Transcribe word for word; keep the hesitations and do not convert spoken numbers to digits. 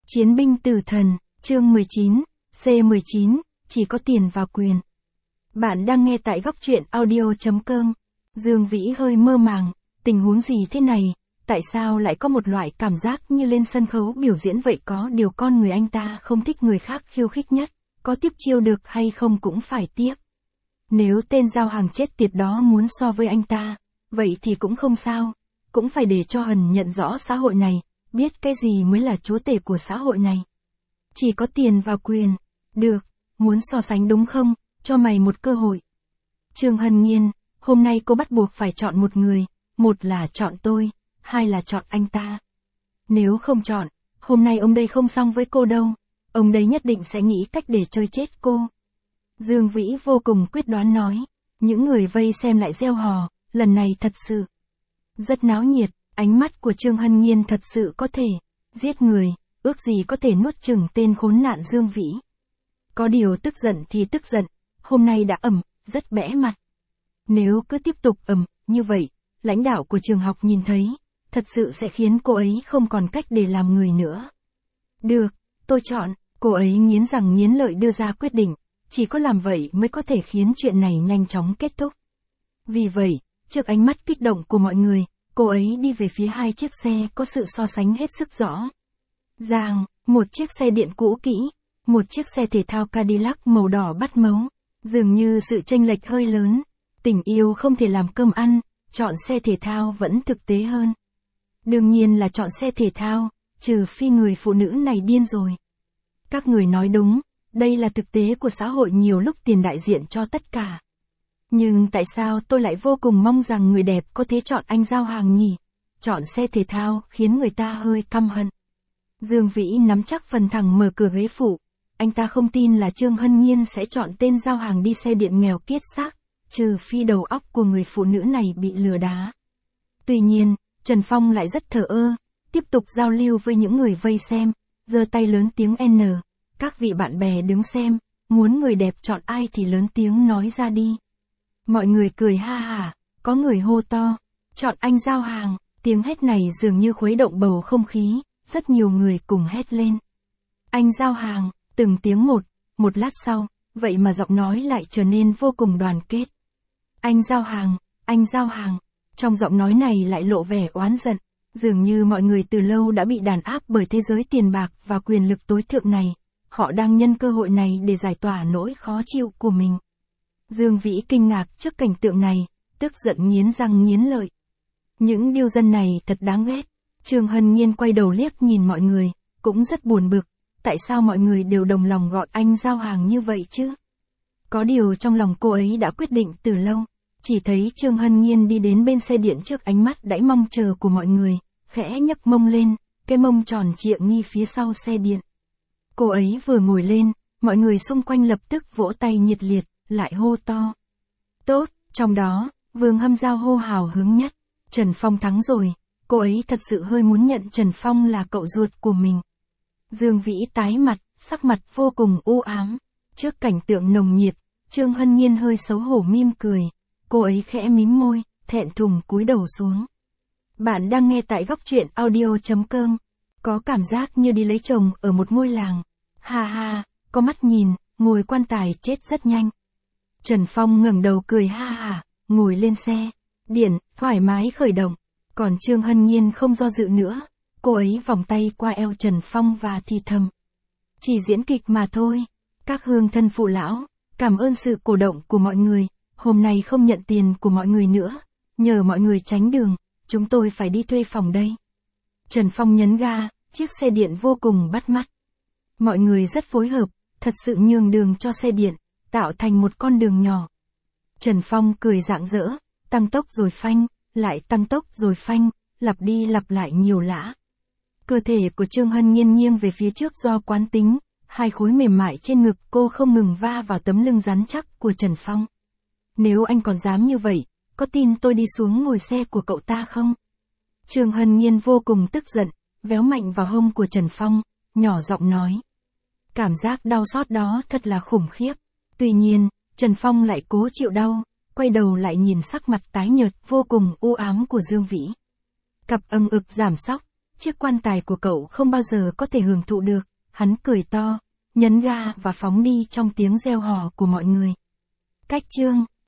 Chiến binh tử thần, chương mười chín, C mười chín, chỉ có tiền và quyền. Bạn đang nghe tại góc truyện audio chấm com. Dương Vĩ hơi mơ màng, tình huống gì thế này, tại sao lại có một loại cảm giác như lên sân khấu biểu diễn vậy, có điều con người anh ta không thích người khác khiêu khích nhất, có tiếp chiêu được hay không cũng phải tiếp. Nếu tên giao hàng chết tiệt đó muốn so với anh ta, vậy thì cũng không sao, cũng phải để cho Hần nhận rõ xã hội này, biết cái gì mới là chúa tể của xã hội này. Chỉ có tiền và quyền. Được, muốn so sánh đúng không, cho mày một cơ hội. Trương Hân Nhiên, hôm nay cô bắt buộc phải chọn một người, một là chọn tôi, hai là chọn anh ta. Nếu không chọn, hôm nay ông đây không xong với cô đâu, ông đây nhất định sẽ nghĩ cách để chơi chết cô. Dương Vĩ vô cùng quyết đoán nói, những người vây xem lại reo hò, lần này thật sự rất náo nhiệt, ánh mắt của Trương Hân Nhiên thật sự có thể giết người, ước gì có thể nuốt chửng tên khốn nạn Dương Vĩ. Có điều tức giận thì tức giận, hôm nay đã ầm, rất bẽ mặt. Nếu cứ tiếp tục ầm, như vậy, lãnh đạo của trường học nhìn thấy, thật sự sẽ khiến cô ấy không còn cách để làm người nữa. Được, tôi chọn, cô ấy nghiến răng nghiến lợi đưa ra quyết định, chỉ có làm vậy mới có thể khiến chuyện này nhanh chóng kết thúc. Vì vậy, trước ánh mắt kích động của mọi người, cô ấy đi về phía hai chiếc xe có sự so sánh hết sức rõ ràng, một chiếc xe điện cũ kỹ, một chiếc xe thể thao Cadillac màu đỏ bắt máu, dường như sự chênh lệch hơi lớn, tình yêu không thể làm cơm ăn, chọn xe thể thao vẫn thực tế hơn. Đương nhiên là chọn xe thể thao, trừ phi người phụ nữ này điên rồi. Các người nói đúng, đây là thực tế của xã hội, nhiều lúc tiền đại diện cho tất cả. Nhưng tại sao tôi lại vô cùng mong rằng người đẹp có thể chọn anh giao hàng nhỉ? Chọn xe thể thao khiến người ta hơi căm hận. Dương Vĩ nắm chắc phần thẳng mở cửa ghế phụ. Anh ta không tin là Trương Hân Nhiên sẽ chọn tên giao hàng đi xe điện nghèo kiết xác, trừ phi đầu óc của người phụ nữ này bị lừa đá. Tuy nhiên, Trần Phong lại rất thờ ơ, tiếp tục giao lưu với những người vây xem, giơ tay lớn tiếng N. Các vị bạn bè đứng xem, muốn người đẹp chọn ai thì lớn tiếng nói ra đi. Mọi người cười ha hả, có người hô to, chọn anh giao hàng, tiếng hét này dường như khuấy động bầu không khí, rất nhiều người cùng hét lên. Anh giao hàng, từng tiếng một, một lát sau, vậy mà giọng nói lại trở nên vô cùng đoàn kết. Anh giao hàng, anh giao hàng, trong giọng nói này lại lộ vẻ oán giận, dường như mọi người từ lâu đã bị đàn áp bởi thế giới tiền bạc và quyền lực tối thượng này, họ đang nhân cơ hội này để giải tỏa nỗi khó chịu của mình. Dương Vĩ kinh ngạc trước cảnh tượng này, tức giận nghiến răng nghiến lợi. Những điêu dân này thật đáng ghét. Trương Hân Nhiên quay đầu liếc nhìn mọi người, cũng rất buồn bực, tại sao mọi người đều đồng lòng gọi anh giao hàng như vậy chứ? Có điều trong lòng cô ấy đã quyết định từ lâu, chỉ thấy Trương Hân Nhiên đi đến bên xe điện trước ánh mắt đãy mong chờ của mọi người, khẽ nhấc mông lên, cái mông tròn trịa nghi phía sau xe điện. Cô ấy vừa ngồi lên, mọi người xung quanh lập tức vỗ tay nhiệt liệt, lại hô to. Tốt, trong đó, Vương Hâm Giao hô hào hứng nhất. Trần Phong thắng rồi, cô ấy thật sự hơi muốn nhận Trần Phong là cậu ruột của mình. Dương Vĩ tái mặt, sắc mặt vô cùng u ám. Trước cảnh tượng nồng nhiệt, Trương Hân Nhiên hơi xấu hổ mỉm cười. Cô ấy khẽ mím môi, thẹn thùng cúi đầu xuống. Bạn đang nghe tại góc truyện audio chấm com. Có cảm giác như đi lấy chồng ở một ngôi làng. Ha ha, có mắt nhìn, ngồi quan tài chết rất nhanh. Trần Phong ngẩng đầu cười ha hả, ngồi lên xe điện, thoải mái khởi động. Còn Trương Hân Nhiên không do dự nữa, cô ấy vòng tay qua eo Trần Phong và thì thầm. Chỉ diễn kịch mà thôi, các hương thân phụ lão, cảm ơn sự cổ động của mọi người, hôm nay không nhận tiền của mọi người nữa, nhờ mọi người tránh đường, chúng tôi phải đi thuê phòng đây. Trần Phong nhấn ga, chiếc xe điện vô cùng bắt mắt. Mọi người rất phối hợp, thật sự nhường đường cho xe điện, tạo thành một con đường nhỏ. Trần Phong cười rạng rỡ, tăng tốc rồi phanh, lại tăng tốc rồi phanh, lặp đi lặp lại nhiều lã. Cơ thể của Trương Hân Nhiên nghiêng về phía trước do quán tính, hai khối mềm mại trên ngực cô không ngừng va vào tấm lưng rắn chắc của Trần Phong. Nếu anh còn dám như vậy, có tin tôi đi xuống ngồi xe của cậu ta không? Trương Hân Nhiên vô cùng tức giận, véo mạnh vào hông của Trần Phong, nhỏ giọng nói. Cảm giác đau xót đó thật là khủng khiếp. Tuy nhiên, Trần Phong lại cố chịu đau, quay đầu lại nhìn sắc mặt tái nhợt vô cùng u ám của Dương Vĩ. Cặp âng ực giảm sóc, chiếc quan tài của cậu không bao giờ có thể hưởng thụ được, hắn cười to, nhấn ga và phóng đi trong tiếng reo hò của mọi người. Cách chương